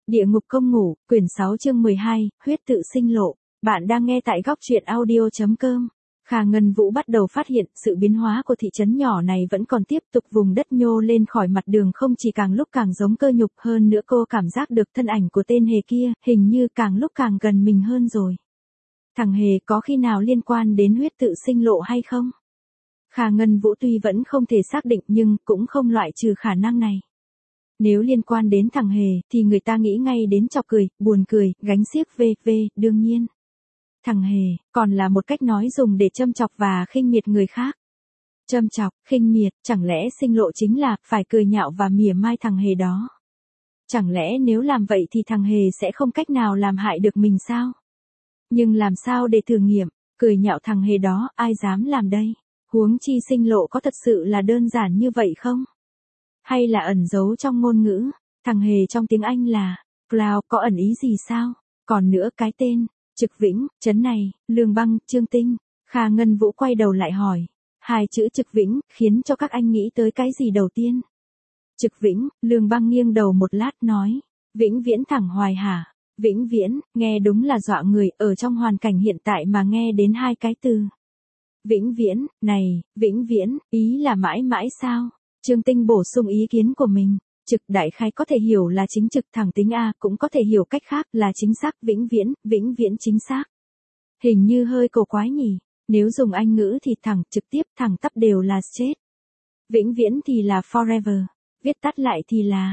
Địa ngục công ngủ, quyển 6 chương 12, huyết tự sinh lộ. Bạn đang nghe tại góc truyện audio.com. Khả Ngân Vũ bắt đầu phát hiện sự biến hóa của thị trấn nhỏ này vẫn còn tiếp tục, vùng đất nhô lên khỏi mặt đường không chỉ càng lúc càng giống cơ nhục, hơn nữa cô cảm giác được thân ảnh của tên hề kia, hình như càng lúc càng gần mình hơn rồi. Thằng hề có khi nào liên quan đến huyết tự sinh lộ hay không? Khả Ngân Vũ tuy vẫn không thể xác định nhưng cũng không loại trừ khả năng này. Nếu liên quan đến thằng hề, thì người ta nghĩ ngay đến chọc cười, buồn cười, gánh xiếc v, đương nhiên. Thằng hề, còn là một cách nói dùng để châm chọc và khinh miệt người khác. Châm chọc, khinh miệt, chẳng lẽ sinh lộ chính là, phải cười nhạo và mỉa mai thằng hề đó? Chẳng lẽ nếu làm vậy thì thằng hề sẽ không cách nào làm hại được mình sao? Nhưng làm sao để thử nghiệm, cười nhạo thằng hề đó, ai dám làm đây? Huống chi sinh lộ có thật sự là đơn giản như vậy không? Hay là ẩn giấu trong ngôn ngữ, thằng hề trong tiếng Anh là Cloud có ẩn ý gì sao? Còn nữa cái tên, Trực Vĩnh, Trấn này, Lương Băng, Trương Tinh. Khả Ngân Vũ quay đầu lại hỏi. Hai chữ Trực Vĩnh khiến cho các anh nghĩ tới cái gì đầu tiên? Trực Vĩnh, Lương Băng nghiêng đầu một lát nói. Vĩnh viễn thẳng hoài hả? Vĩnh viễn, nghe đúng là dọa người, ở trong hoàn cảnh hiện tại mà nghe đến hai cái từ. Vĩnh viễn, này, vĩnh viễn, ý là mãi mãi sao? Trương Tinh bổ sung ý kiến của mình. Trực đại khái có thể hiểu là chính trực thẳng tính A, cũng có thể hiểu cách khác là chính xác, vĩnh viễn chính xác. Hình như hơi cổ quái nhỉ, nếu dùng Anh ngữ thì thẳng, trực tiếp, thẳng tắp đều là straight. Vĩnh viễn thì là forever, viết tắt lại thì là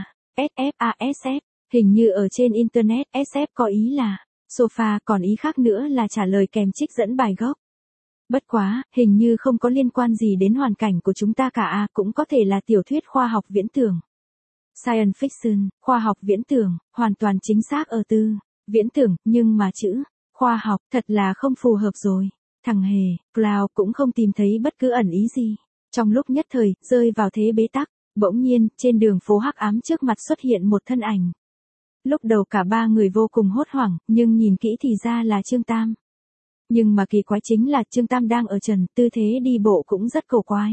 SFASF, hình như ở trên Internet SF có ý là sofa, còn ý khác nữa là trả lời kèm trích dẫn bài gốc. Bất quá, hình như không có liên quan gì đến hoàn cảnh của chúng ta cả, cũng có thể là tiểu thuyết khoa học viễn tưởng. Science fiction, khoa học viễn tưởng, hoàn toàn chính xác ở từ viễn tưởng, nhưng mà chữ khoa học thật là không phù hợp rồi. Thằng hề, Cloud cũng không tìm thấy bất cứ ẩn ý gì. Trong lúc nhất thời, rơi vào thế bế tắc, bỗng nhiên, trên đường phố hắc ám trước mặt xuất hiện một thân ảnh. Lúc đầu cả ba người vô cùng hốt hoảng, nhưng nhìn kỹ thì ra là Trương Tam. Nhưng mà kỳ quái chính là Trương Tam đang ở trần, tư thế đi bộ cũng rất cổ quái.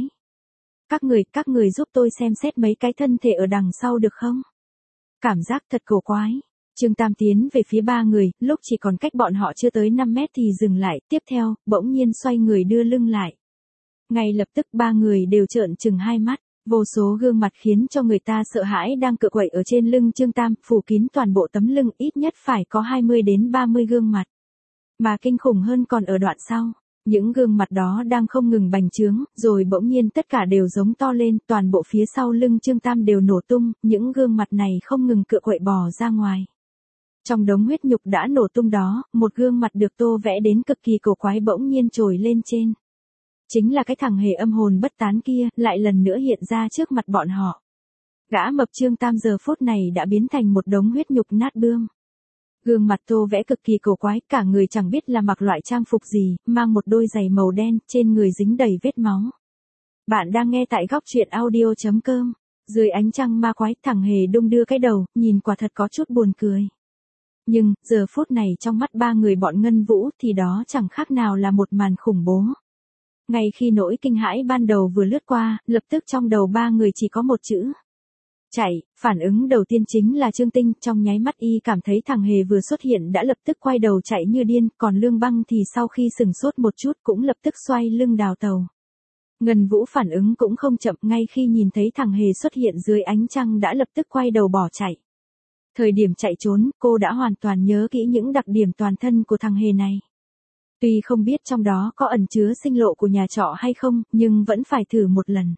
Các người giúp tôi xem xét mấy cái thân thể ở đằng sau được không? Cảm giác thật cổ quái. Trương Tam tiến về phía ba người, lúc chỉ còn cách bọn họ chưa tới 5 mét thì dừng lại, tiếp theo, bỗng nhiên xoay người đưa lưng lại. Ngay lập tức ba người đều trợn trừng hai mắt, vô số gương mặt khiến cho người ta sợ hãi đang cựa quậy ở trên lưng Trương Tam, phủ kín toàn bộ tấm lưng, ít nhất phải có 20 đến 30 gương mặt. Mà kinh khủng hơn còn ở đoạn sau. Những gương mặt đó đang không ngừng bành trướng, rồi bỗng nhiên tất cả đều giống to lên, toàn bộ phía sau lưng Trương Tam đều nổ tung, những gương mặt này không ngừng cựa quậy bò ra ngoài. Trong đống huyết nhục đã nổ tung đó, một gương mặt được tô vẽ đến cực kỳ cổ quái bỗng nhiên trồi lên trên. Chính là cái thằng hề âm hồn bất tán kia, lại lần nữa hiện ra trước mặt bọn họ. Gã mập Trương Tam giờ phút này đã biến thành một đống huyết nhục nát bươm. Gương mặt tô vẽ cực kỳ cổ quái, cả người chẳng biết là mặc loại trang phục gì, mang một đôi giày màu đen, trên người dính đầy vết máu. Bạn đang nghe tại góc truyện audio.com. Dưới ánh trăng ma quái, thằng hề đung đưa cái đầu, nhìn quả thật có chút buồn cười. Nhưng, giờ phút này trong mắt ba người bọn Ngân Vũ thì đó chẳng khác nào là một màn khủng bố. Ngay khi nỗi kinh hãi ban đầu vừa lướt qua, lập tức trong đầu ba người chỉ có một chữ. Chạy, phản ứng đầu tiên chính là Trương Tinh, trong nháy mắt y cảm thấy thằng hề vừa xuất hiện đã lập tức quay đầu chạy như điên, còn Lương Băng thì sau khi sừng sốt một chút cũng lập tức xoay lưng đào tàu. Ngân Vũ phản ứng cũng không chậm, ngay khi nhìn thấy thằng hề xuất hiện dưới ánh trăng đã lập tức quay đầu bỏ chạy. Thời điểm chạy trốn, cô đã hoàn toàn nhớ kỹ những đặc điểm toàn thân của thằng hề này. Tuy không biết trong đó có ẩn chứa sinh lộ của nhà trọ hay không, nhưng vẫn phải thử một lần.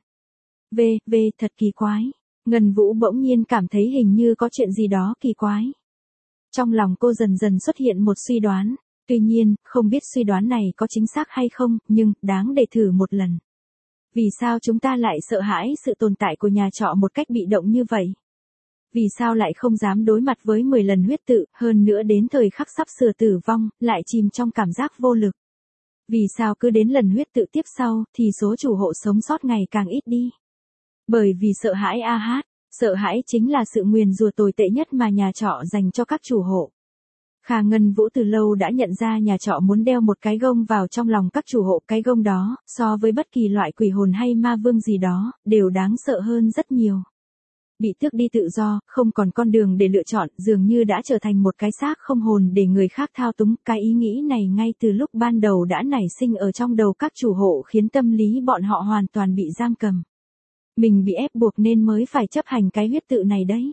Thật kỳ quái. Ngân Vũ bỗng nhiên cảm thấy hình như có chuyện gì đó kỳ quái. Trong lòng cô dần dần xuất hiện một suy đoán, tuy nhiên, không biết suy đoán này có chính xác hay không, nhưng, đáng để thử một lần. Vì sao chúng ta lại sợ hãi sự tồn tại của nhà trọ một cách bị động như vậy? Vì sao lại không dám đối mặt với 10 lần huyết tự, hơn nữa đến thời khắc sắp sửa tử vong, lại chìm trong cảm giác vô lực? Vì sao cứ đến lần huyết tự tiếp sau, thì số chủ hộ sống sót ngày càng ít đi? Bởi vì sợ hãi sợ hãi chính là sự nguyền rủa tồi tệ nhất mà nhà trọ dành cho các chủ hộ. Khả Ngân Vũ từ lâu đã nhận ra nhà trọ muốn đeo một cái gông vào trong lòng các chủ hộ, cái gông đó, so với bất kỳ loại quỷ hồn hay ma vương gì đó, đều đáng sợ hơn rất nhiều. Bị tước đi tự do, không còn con đường để lựa chọn, dường như đã trở thành một cái xác không hồn để người khác thao túng. Cái ý nghĩ này ngay từ lúc ban đầu đã nảy sinh ở trong đầu các chủ hộ, khiến tâm lý bọn họ hoàn toàn bị giam cầm. Mình bị ép buộc nên mới phải chấp hành cái huyết tự này đấy.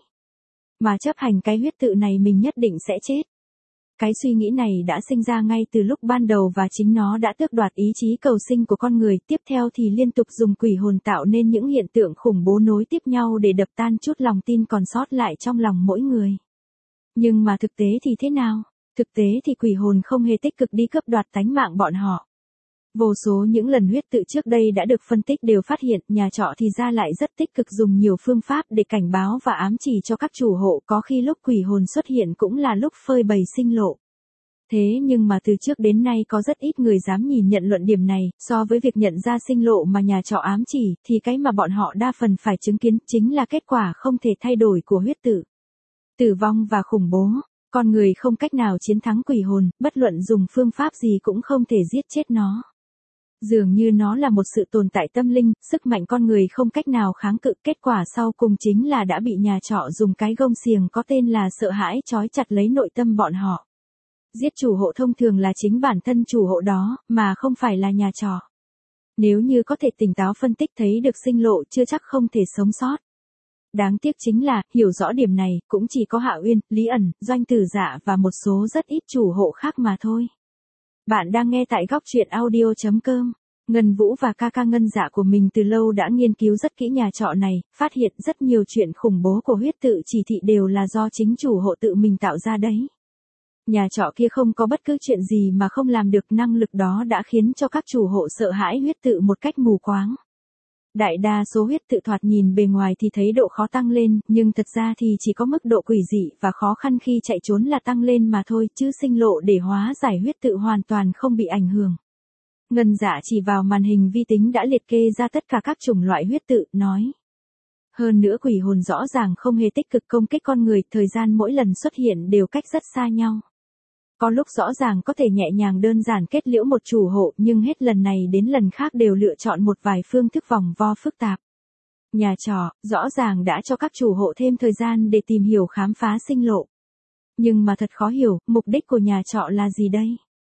Mà chấp hành cái huyết tự này mình nhất định sẽ chết. Cái suy nghĩ này đã sinh ra ngay từ lúc ban đầu và chính nó đã tước đoạt ý chí cầu sinh của con người. Tiếp theo thì liên tục dùng quỷ hồn tạo nên những hiện tượng khủng bố nối tiếp nhau để đập tan chút lòng tin còn sót lại trong lòng mỗi người. Nhưng mà thực tế thì thế nào? Thực tế thì quỷ hồn không hề tích cực đi cướp đoạt tánh mạng bọn họ. Vô số những lần huyết tự trước đây đã được phân tích đều phát hiện nhà trọ thì ra lại rất tích cực dùng nhiều phương pháp để cảnh báo và ám chỉ cho các chủ hộ, có khi lúc quỷ hồn xuất hiện cũng là lúc phơi bày sinh lộ. Thế nhưng mà từ trước đến nay có rất ít người dám nhìn nhận luận điểm này, so với việc nhận ra sinh lộ mà nhà trọ ám chỉ, thì cái mà bọn họ đa phần phải chứng kiến chính là kết quả không thể thay đổi của huyết tự. Tử vong và khủng bố, con người không cách nào chiến thắng quỷ hồn, bất luận dùng phương pháp gì cũng không thể giết chết nó. Dường như nó là một sự tồn tại tâm linh, sức mạnh con người không cách nào kháng cự, kết quả sau cùng chính là đã bị nhà trọ dùng cái gông xiềng có tên là sợ hãi trói chặt lấy nội tâm bọn họ. Giết chủ hộ thông thường là chính bản thân chủ hộ đó, mà không phải là nhà trọ. Nếu như có thể tỉnh táo phân tích thấy được sinh lộ chưa chắc không thể sống sót. Đáng tiếc chính là, hiểu rõ điểm này, cũng chỉ có Hạ Uyên, Lý ẩn, Doanh Tử Dạ và một số rất ít chủ hộ khác mà thôi. Bạn đang nghe tại góc truyện audio.com. Ngân Vũ và ca Ngân Dạ của mình từ lâu đã nghiên cứu rất kỹ nhà trọ này, phát hiện rất nhiều chuyện khủng bố của huyết tự chỉ thị đều là do chính chủ hộ tự mình tạo ra đấy. Nhà trọ kia không có bất cứ chuyện gì mà không làm được, năng lực đó đã khiến cho các chủ hộ sợ hãi huyết tự một cách mù quáng. Đại đa số huyết tự thoạt nhìn bề ngoài thì thấy độ khó tăng lên, nhưng thật ra thì chỉ có mức độ quỷ dị và khó khăn khi chạy trốn là tăng lên mà thôi, chứ sinh lộ để hóa giải huyết tự hoàn toàn không bị ảnh hưởng. Ngân Dạ chỉ vào màn hình vi tính đã liệt kê ra tất cả các chủng loại huyết tự, nói. Hơn nữa quỷ hồn rõ ràng không hề tích cực công kích con người, thời gian mỗi lần xuất hiện đều cách rất xa nhau. Có lúc rõ ràng có thể nhẹ nhàng đơn giản kết liễu một chủ hộ, nhưng hết lần này đến lần khác đều lựa chọn một vài phương thức vòng vo phức tạp. Nhà trọ, rõ ràng đã cho các chủ hộ thêm thời gian để tìm hiểu khám phá sinh lộ. Nhưng mà thật khó hiểu, mục đích của nhà trọ là gì đây?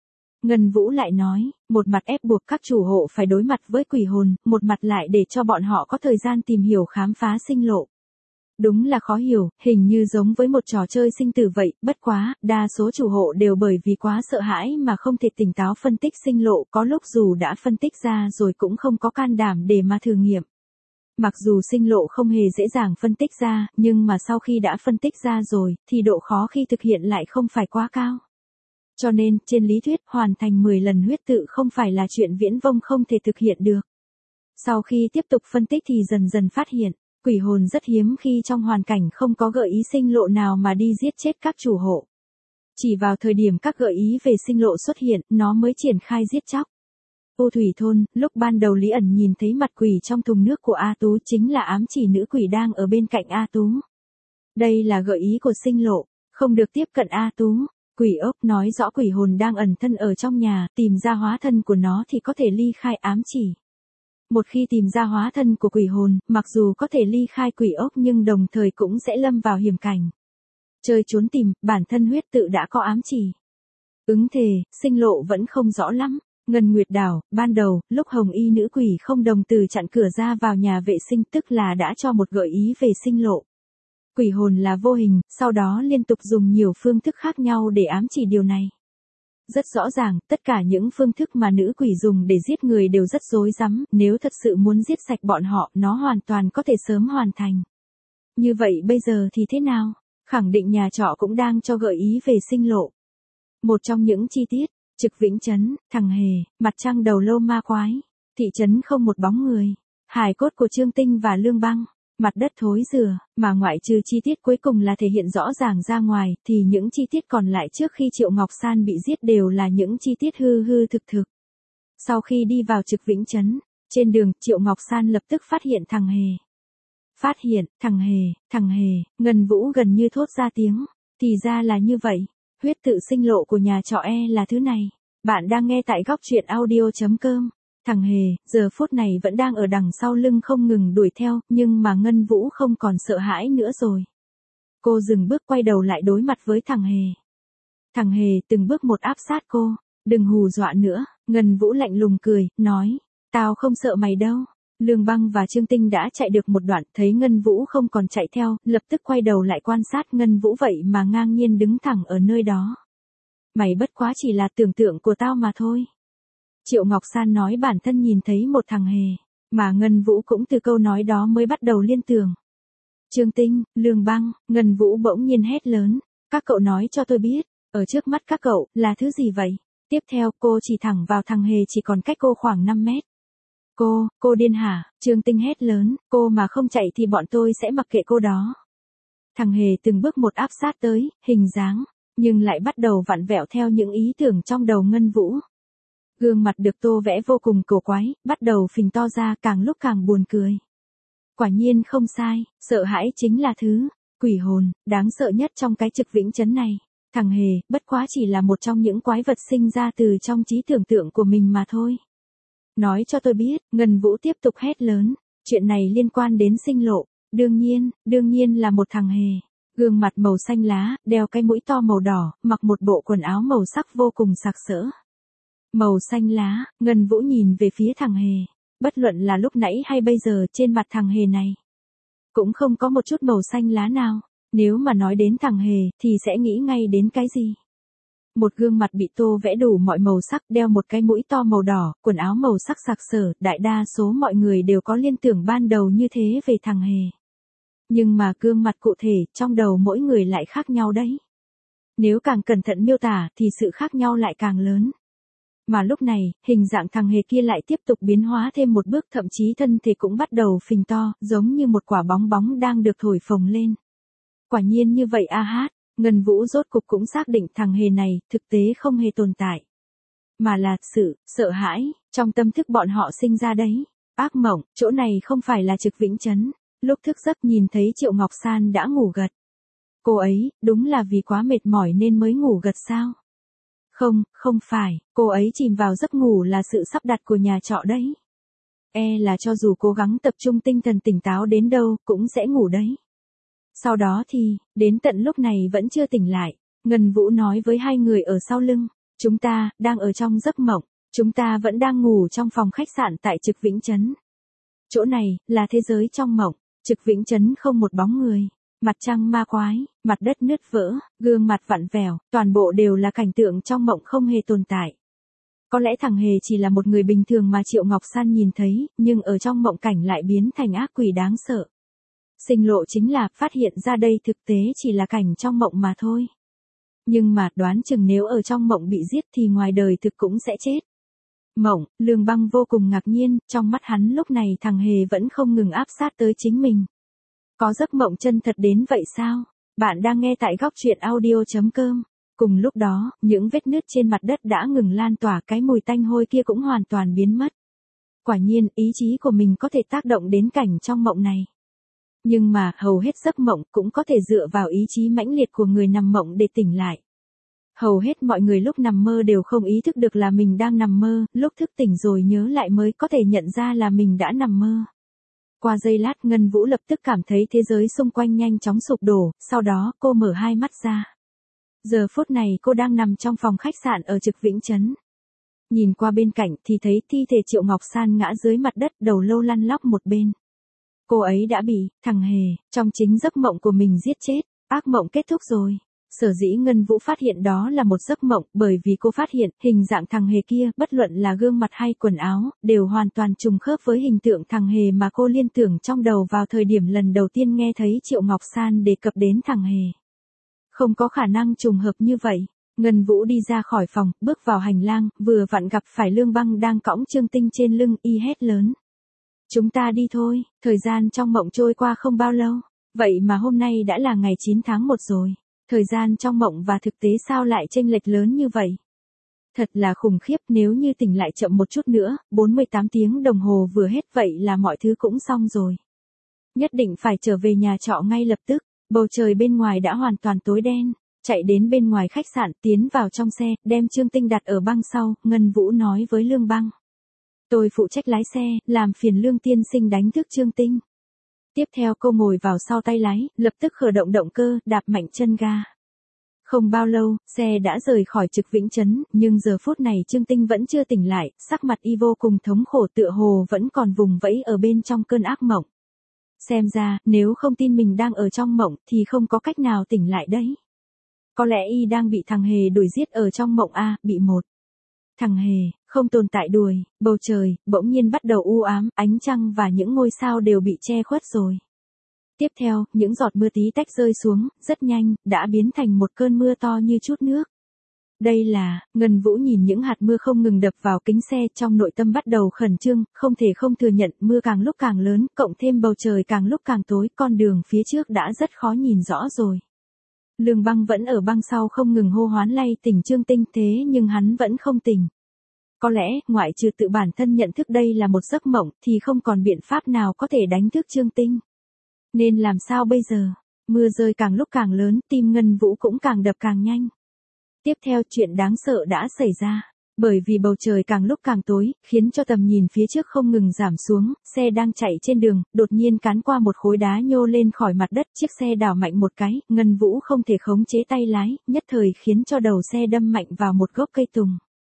Ngân Vũ lại nói, một mặt ép buộc các chủ hộ phải đối mặt với quỷ hồn, một mặt lại để cho bọn họ có thời gian tìm hiểu khám phá sinh lộ. Đúng là khó hiểu, hình như giống với một trò chơi sinh tử vậy, bất quá, đa số chủ hộ đều bởi vì quá sợ hãi mà không thể tỉnh táo phân tích sinh lộ, có lúc dù đã phân tích ra rồi cũng không có can đảm để mà thử nghiệm. Mặc dù sinh lộ không hề dễ dàng phân tích ra, nhưng mà sau khi đã phân tích ra rồi, thì độ khó khi thực hiện lại không phải quá cao. Cho nên, trên lý thuyết, hoàn thành 10 lần huyết tự không phải là chuyện viễn vông không thể thực hiện được. Sau khi tiếp tục phân tích thì dần dần phát hiện, quỷ hồn rất hiếm khi trong hoàn cảnh không có gợi ý sinh lộ nào mà đi giết chết các chủ hộ. Chỉ vào thời điểm các gợi ý về sinh lộ xuất hiện, nó mới triển khai giết chóc. U Thủy Thôn, lúc ban đầu Lý ẩn nhìn thấy mặt quỷ trong thùng nước của A Tú chính là ám chỉ nữ quỷ đang ở bên cạnh A Tú. Đây là gợi ý của sinh lộ, không được tiếp cận A Tú. Quỷ ốc nói rõ quỷ hồn đang ẩn thân ở trong nhà, tìm ra hóa thân của nó thì có thể ly khai ám chỉ. Một khi tìm ra hóa thân của quỷ hồn, mặc dù có thể ly khai quỷ ốc nhưng đồng thời cũng sẽ lâm vào hiểm cảnh. Chơi trốn tìm, bản thân huyết tự đã có ám chỉ. Ứng thề, sinh lộ vẫn không rõ lắm. Ngân Nguyệt Đảo, ban đầu, lúc hồng y nữ quỷ không đồng từ chặn cửa ra vào nhà vệ sinh tức là đã cho một gợi ý về sinh lộ. Quỷ hồn là vô hình, sau đó liên tục dùng nhiều phương thức khác nhau để ám chỉ điều này. Rất rõ ràng, tất cả những phương thức mà nữ quỷ dùng để giết người đều rất rối rắm, nếu thật sự muốn giết sạch bọn họ, nó hoàn toàn có thể sớm hoàn thành. Như vậy bây giờ thì thế nào? Khẳng định nhà trọ cũng đang cho gợi ý về sinh lộ. Một trong những chi tiết, Trực Vĩnh Trấn, Thằng Hề, mặt trăng đầu lâu ma quái, thị trấn không một bóng người, hài cốt của Trương Tinh và Lương Băng. Mặt đất thối rữa, mà ngoại trừ chi tiết cuối cùng là thể hiện rõ ràng ra ngoài, thì những chi tiết còn lại trước khi Triệu Ngọc San bị giết đều là những chi tiết hư hư thực thực. Sau khi đi vào Trực Vĩnh Trấn, trên đường, Triệu Ngọc San lập tức phát hiện Thằng Hề. Phát hiện, thằng Hề, Ngân Vũ gần như thốt ra tiếng. Thì ra là như vậy, huyết tự sinh lộ của nhà trọ là thứ này. Bạn đang nghe tại góc truyện audio.com. Thằng Hề, giờ phút này vẫn đang ở đằng sau lưng không ngừng đuổi theo, nhưng mà Ngân Vũ không còn sợ hãi nữa rồi. Cô dừng bước quay đầu lại đối mặt với thằng Hề. Thằng Hề từng bước một áp sát cô, đừng hù dọa nữa, Ngân Vũ lạnh lùng cười, nói, tao không sợ mày đâu. Lương Băng và Trương Tinh đã chạy được một đoạn, thấy Ngân Vũ không còn chạy theo, lập tức quay đầu lại quan sát Ngân Vũ vậy mà ngang nhiên đứng thẳng ở nơi đó. Mày bất quá chỉ là tưởng tượng của tao mà thôi. Triệu Ngọc San nói bản thân nhìn thấy một thằng Hề, mà Ngân Vũ cũng từ câu nói đó mới bắt đầu liên tưởng. Trương Tinh, Lương Băng, Ngân Vũ bỗng nhiên hét lớn, các cậu nói cho tôi biết, ở trước mắt các cậu, là thứ gì vậy? Tiếp theo cô chỉ thẳng vào thằng Hề chỉ còn cách cô khoảng 5 mét. Cô điên hả? Trương Tinh hét lớn, cô mà không chạy thì bọn tôi sẽ mặc kệ cô đó. Thằng Hề từng bước một áp sát tới, hình dáng, nhưng lại bắt đầu vặn vẹo theo những ý tưởng trong đầu Ngân Vũ. Gương mặt được tô vẽ vô cùng cổ quái, bắt đầu phình to ra càng lúc càng buồn cười. Quả nhiên không sai, sợ hãi chính là thứ quỷ hồn đáng sợ nhất trong cái Trực Vĩnh Trấn này. Thằng Hề, bất quá chỉ là một trong những quái vật sinh ra từ trong trí tưởng tượng của mình mà thôi. Nói cho tôi biết, Ngân Vũ tiếp tục hét lớn, chuyện này liên quan đến Sinh Lộ, đương nhiên là một thằng Hề. Gương mặt màu xanh lá, đeo cái mũi to màu đỏ, mặc một bộ quần áo màu sắc vô cùng sặc sỡ. Màu xanh lá, Ngân Vũ nhìn về phía thằng Hề. Bất luận là lúc nãy hay bây giờ trên mặt thằng Hề này, cũng không có một chút màu xanh lá nào. Nếu mà nói đến thằng Hề thì sẽ nghĩ ngay đến cái gì? Một gương mặt bị tô vẽ đủ mọi màu sắc, đeo một cái mũi to màu đỏ, quần áo màu sắc sặc sỡ, đại đa số mọi người đều có liên tưởng ban đầu như thế về thằng Hề. Nhưng mà gương mặt cụ thể trong đầu mỗi người lại khác nhau đấy. Nếu càng cẩn thận miêu tả thì sự khác nhau lại càng lớn. Mà lúc này, hình dạng thằng Hề kia lại tiếp tục biến hóa thêm một bước, thậm chí thân thể cũng bắt đầu phình to, giống như một quả bóng bóng đang được thổi phồng lên. Quả nhiên như vậy a hát, Ngân Vũ rốt cục cũng xác định thằng Hề này thực tế không hề tồn tại. Mà là sự sợ hãi, trong tâm thức bọn họ sinh ra đấy. Ác mộng, chỗ này không phải là Trực Vĩnh Trấn. Lúc thức giấc nhìn thấy Triệu Ngọc San đã ngủ gật. Cô ấy, đúng là vì quá mệt mỏi nên mới ngủ gật sao? Không phải, cô ấy chìm vào giấc ngủ là sự sắp đặt của nhà trọ đấy. Là cho dù cố gắng tập trung tinh thần tỉnh táo đến đâu, cũng sẽ ngủ đấy. Sau đó thì, đến tận lúc này vẫn chưa tỉnh lại, Ngân Vũ nói với hai người ở sau lưng, chúng ta, đang ở trong giấc mộng, chúng ta vẫn đang ngủ trong phòng khách sạn tại Trực Vĩnh Trấn. Chỗ này, là thế giới trong mộng, Trực Vĩnh Trấn không một bóng người. Mặt trăng ma quái, mặt đất nứt vỡ, gương mặt vặn vẹo, toàn bộ đều là cảnh tượng trong mộng không hề tồn tại. Có lẽ thằng Hề chỉ là một người bình thường mà Triệu Ngọc San nhìn thấy, nhưng ở trong mộng cảnh lại biến thành ác quỷ đáng sợ. Sinh Lộ chính là phát hiện ra đây thực tế chỉ là cảnh trong mộng mà thôi. Nhưng mà đoán chừng nếu ở trong mộng bị giết thì ngoài đời thực cũng sẽ chết. Mộng, Lương Băng vô cùng ngạc nhiên, trong mắt hắn lúc này thằng Hề vẫn không ngừng áp sát tới chính mình. Có giấc mộng chân thật đến vậy sao? Bạn đang nghe tại góc truyện audio.com. Cùng lúc đó, những vết nứt trên mặt đất đã ngừng lan tỏa, cái mùi tanh hôi kia cũng hoàn toàn biến mất. Quả nhiên, ý chí của mình có thể tác động đến cảnh trong mộng này. Nhưng mà, hầu hết giấc mộng cũng có thể dựa vào ý chí mãnh liệt của người nằm mộng để tỉnh lại. Hầu hết mọi người lúc nằm mơ đều không ý thức được là mình đang nằm mơ, lúc thức tỉnh rồi nhớ lại mới có thể nhận ra là mình đã nằm mơ. Qua giây lát Ngân Vũ lập tức cảm thấy thế giới xung quanh nhanh chóng sụp đổ, sau đó cô mở hai mắt ra. Giờ phút này cô đang nằm trong phòng khách sạn ở Trực Vĩnh Trấn. Nhìn qua bên cạnh thì thấy thi thể Triệu Ngọc San ngã dưới mặt đất, đầu lâu lăn lóc một bên. Cô ấy đã bị thằng Hề trong chính giấc mộng của mình giết chết, ác mộng kết thúc rồi. Sở dĩ Ngân Vũ phát hiện đó là một giấc mộng, bởi vì cô phát hiện hình dạng thằng Hề kia, bất luận là gương mặt hay quần áo, đều hoàn toàn trùng khớp với hình tượng thằng Hề mà cô liên tưởng trong đầu vào thời điểm lần đầu tiên nghe thấy Triệu Ngọc San đề cập đến thằng Hề. Không có khả năng trùng hợp như vậy. Ngân Vũ đi ra khỏi phòng, bước vào hành lang, vừa vặn gặp phải Lương Băng đang cõng Trương Tinh trên lưng, y hét lớn. Chúng ta đi thôi, thời gian trong mộng trôi qua không bao lâu, vậy mà hôm nay đã là ngày 9 tháng 1 rồi. Thời gian trong mộng và thực tế sao lại chênh lệch lớn như vậy? Thật là khủng khiếp, nếu như tỉnh lại chậm một chút nữa, 48 tiếng đồng hồ vừa hết vậy là mọi thứ cũng xong rồi. Nhất định phải trở về nhà trọ ngay lập tức, bầu trời bên ngoài đã hoàn toàn tối đen, chạy đến bên ngoài khách sạn, tiến vào trong xe, đem Trương Tinh đặt ở băng sau, Ngân Vũ nói với Lương Băng. Tôi phụ trách lái xe, làm phiền Lương tiên sinh đánh thức Trương Tinh. Tiếp theo cô ngồi vào sau tay lái, lập tức khởi động động cơ, đạp mạnh chân ga. Không bao lâu, xe đã rời khỏi Trực Vĩnh Trấn, nhưng giờ phút này Trương Tinh vẫn chưa tỉnh lại, sắc mặt y vô cùng thống khổ, tựa hồ vẫn còn vùng vẫy ở bên trong cơn ác mộng. Xem ra, nếu không tin mình đang ở trong mộng thì không có cách nào tỉnh lại đấy. Có lẽ y đang bị thằng Hề đuổi giết ở trong mộng a, bị một thằng Hề không tồn tại đuổi. Bầu trời bỗng nhiên bắt đầu u ám, ánh trăng và những ngôi sao đều bị che khuất rồi. Tiếp theo, những giọt mưa tí tách rơi xuống, rất nhanh, đã biến thành một cơn mưa to như chút nước. Đây là, Ngân Vũ nhìn những hạt mưa không ngừng đập vào kính xe, trong nội tâm bắt đầu khẩn trương, không thể không thừa nhận, mưa càng lúc càng lớn, cộng thêm bầu trời càng lúc càng tối, con đường phía trước đã rất khó nhìn rõ rồi. Lương Băng vẫn ở băng sau không ngừng hô hoán lay tỉnh Trương Tinh, thế nhưng hắn vẫn không tỉnh. Có lẽ, ngoại trừ tự bản thân nhận thức đây là một giấc mộng, thì không còn biện pháp nào có thể đánh thức Trương Tinh. Nên làm sao bây giờ? Mưa rơi càng lúc càng lớn, tim Ngân Vũ cũng càng đập càng nhanh. Tiếp theo chuyện đáng sợ đã xảy ra. Bởi vì bầu trời càng lúc càng tối, khiến cho tầm nhìn phía trước không ngừng giảm xuống, xe đang chạy trên đường, đột nhiên cán qua một khối đá nhô lên khỏi mặt đất, chiếc xe đảo mạnh một cái, Ngân Vũ không thể khống chế tay lái, nhất thời khiến cho đầu xe đâm mạnh vào một gốc cây tùng.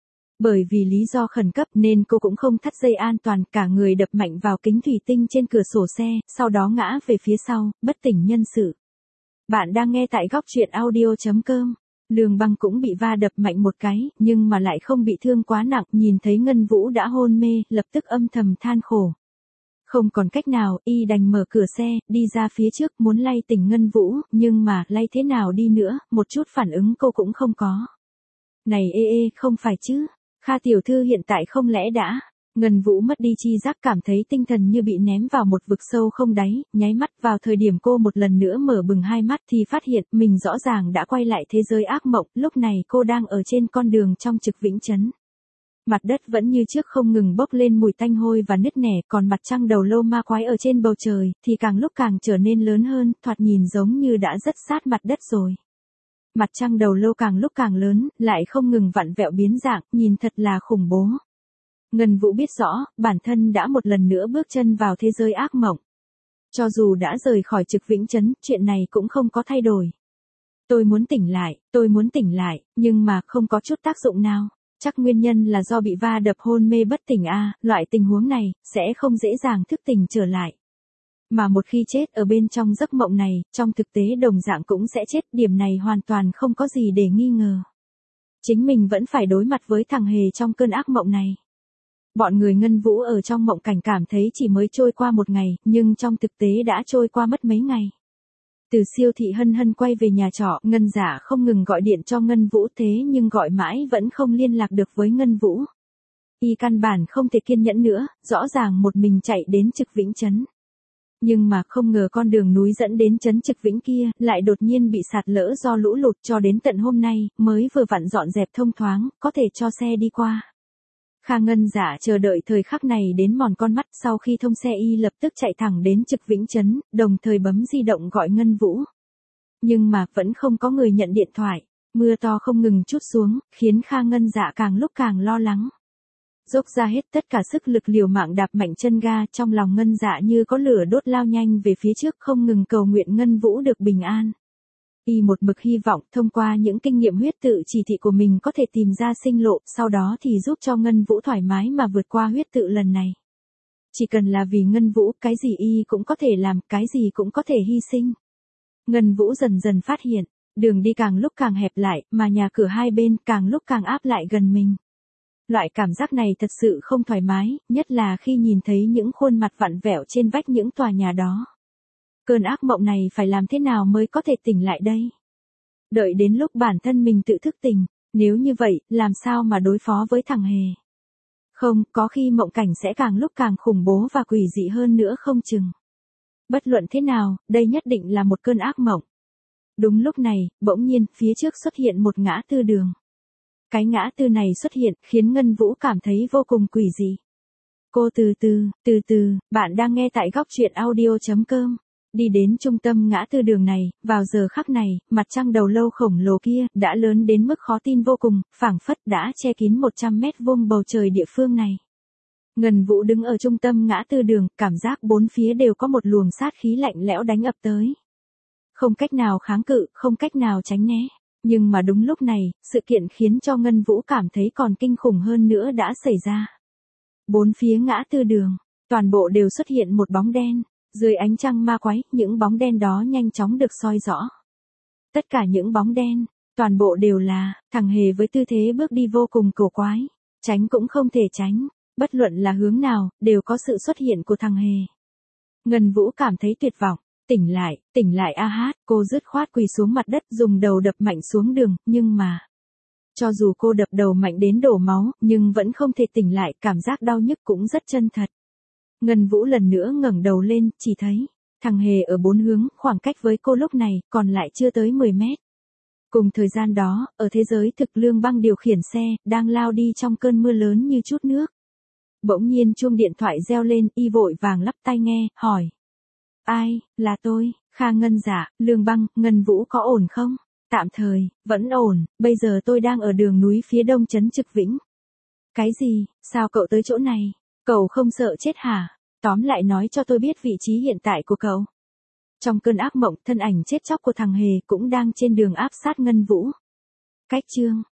Bởi vì lý do khẩn cấp nên cô cũng không thắt dây an toàn, cả người đập mạnh vào kính thủy tinh trên cửa sổ xe, sau đó ngã về phía sau, bất tỉnh nhân sự. Bạn đang nghe tại góc truyện audio.com. Lương Băng cũng bị va đập mạnh một cái, nhưng mà lại không bị thương quá nặng, nhìn thấy Ngân Vũ đã hôn mê, lập tức âm thầm than khổ. Không còn cách nào, y đành mở cửa xe, đi ra phía trước, muốn lay tỉnh Ngân Vũ, nhưng mà, lay thế nào đi nữa, một chút phản ứng cô cũng không có. Này không phải chứ, Kha tiểu thư hiện tại không lẽ đã... Ngân Vũ mất đi chi giác, cảm thấy tinh thần như bị ném vào một vực sâu không đáy, nháy mắt vào thời điểm cô một lần nữa mở bừng hai mắt thì phát hiện mình rõ ràng đã quay lại thế giới ác mộng, lúc này cô đang ở trên con đường trong Trực Vĩnh Trấn. Mặt đất vẫn như trước không ngừng bốc lên mùi tanh hôi và nứt nẻ, còn mặt trăng đầu lâu ma quái ở trên bầu trời thì càng lúc càng trở nên lớn hơn, thoạt nhìn giống như đã rất sát mặt đất rồi. Mặt trăng đầu lâu càng lúc càng lớn, lại không ngừng vặn vẹo biến dạng, nhìn thật là khủng bố. Ngân Vũ biết rõ, bản thân đã một lần nữa bước chân vào thế giới ác mộng. Cho dù đã rời khỏi Trực Vĩnh Trấn, chuyện này cũng không có thay đổi. Tôi muốn tỉnh lại, nhưng mà không có chút tác dụng nào. Chắc nguyên nhân là do bị va đập hôn mê bất tỉnh loại tình huống này, sẽ không dễ dàng thức tỉnh trở lại. Mà một khi chết ở bên trong giấc mộng này, trong thực tế đồng dạng cũng sẽ chết, điểm này hoàn toàn không có gì để nghi ngờ. Chính mình vẫn phải đối mặt với thằng Hề trong cơn ác mộng này. Bọn người Ngân Vũ ở trong mộng cảnh cảm thấy chỉ mới trôi qua một ngày, nhưng trong thực tế đã trôi qua mất mấy ngày. Từ siêu thị Hân Hân quay về nhà trọ, Ngân Dạ không ngừng gọi điện cho Ngân Vũ, thế nhưng gọi mãi vẫn không liên lạc được với Ngân Vũ. Y căn bản không thể kiên nhẫn nữa, rõ ràng một mình chạy đến Trực Vĩnh Trấn. Nhưng mà không ngờ con đường núi dẫn đến trấn Trực Vĩnh kia, lại đột nhiên bị sạt lở do lũ lụt, cho đến tận hôm nay, mới vừa vặn dọn dẹp thông thoáng, có thể cho xe đi qua. Kha Ngân Dạ chờ đợi thời khắc này đến mòn con mắt, sau khi thông xe y lập tức chạy thẳng đến Trực Vĩnh Trấn, đồng thời bấm di động gọi Ngân Vũ. Nhưng mà vẫn không có người nhận điện thoại, mưa to không ngừng trút xuống, khiến Kha Ngân Dạ càng lúc càng lo lắng. Dốc ra hết tất cả sức lực liều mạng đạp mạnh chân ga, trong lòng Ngân Dạ như có lửa đốt lao nhanh về phía trước, không ngừng cầu nguyện Ngân Vũ được bình an. Y một mực hy vọng thông qua những kinh nghiệm huyết tự chỉ thị của mình có thể tìm ra sinh lộ, sau đó thì giúp cho Ngân Vũ thoải mái mà vượt qua huyết tự lần này. Chỉ cần là vì Ngân Vũ, cái gì y cũng có thể làm, cái gì cũng có thể hy sinh. Ngân Vũ dần dần phát hiện, đường đi càng lúc càng hẹp lại, mà nhà cửa hai bên càng lúc càng áp lại gần mình. Loại cảm giác này thật sự không thoải mái, nhất là khi nhìn thấy những khuôn mặt vặn vẹo trên vách những tòa nhà đó. Cơn ác mộng này phải làm thế nào mới có thể tỉnh lại đây? Đợi đến lúc bản thân mình tự thức tỉnh, nếu như vậy, làm sao mà đối phó với thằng Hề? Không, có khi mộng cảnh sẽ càng lúc càng khủng bố và quỷ dị hơn nữa không chừng. Bất luận thế nào, đây nhất định là một cơn ác mộng. Đúng lúc này, bỗng nhiên, phía trước xuất hiện một ngã tư đường. Cái ngã tư này xuất hiện, khiến Ngân Vũ cảm thấy vô cùng quỷ dị. Cô từ từ, bạn đang nghe tại góc truyện audio.com. Đi đến trung tâm ngã tư đường này, vào giờ khắc này, mặt trăng đầu lâu khổng lồ kia, đã lớn đến mức khó tin vô cùng, phảng phất đã che kín 100 mét vuông bầu trời địa phương này. Ngân Vũ đứng ở trung tâm ngã tư đường, cảm giác bốn phía đều có một luồng sát khí lạnh lẽo đánh ập tới. Không cách nào kháng cự, không cách nào tránh né. Nhưng mà đúng lúc này, sự kiện khiến cho Ngân Vũ cảm thấy còn kinh khủng hơn nữa đã xảy ra. Bốn phía ngã tư đường, toàn bộ đều xuất hiện một bóng đen. Dưới ánh trăng ma quái, những bóng đen đó nhanh chóng được soi rõ. Tất cả những bóng đen, toàn bộ đều là thằng Hề với tư thế bước đi vô cùng cổ quái. Tránh cũng không thể tránh, bất luận là hướng nào, đều có sự xuất hiện của thằng Hề. Ngân Vũ cảm thấy tuyệt vọng. Tỉnh lại a hát, cô dứt khoát quỳ xuống mặt đất dùng đầu đập mạnh xuống đường, nhưng mà... Cho dù cô đập đầu mạnh đến đổ máu, nhưng vẫn không thể tỉnh lại, cảm giác đau nhức cũng rất chân thật. Ngân Vũ lần nữa ngẩng đầu lên, chỉ thấy, thằng Hề ở bốn hướng, khoảng cách với cô lúc này, còn lại chưa tới 10 mét. Cùng thời gian đó, ở thế giới thực Lương Băng điều khiển xe, đang lao đi trong cơn mưa lớn như chút nước. Bỗng nhiên chuông điện thoại reo lên, y vội vàng lắp tai nghe, hỏi. Ai, là tôi, Kha Ngân dạ, Lương Băng, Ngân Vũ có ổn không? Tạm thời, vẫn ổn, bây giờ tôi đang ở đường núi phía đông trấn Trực Vĩnh. Cái gì, sao cậu tới chỗ này? Cậu không sợ chết hả? Tóm lại nói cho tôi biết vị trí hiện tại của cậu. Trong cơn ác mộng, thân ảnh chết chóc của thằng Hề cũng đang trên đường áp sát Ngân Vũ. Cách chương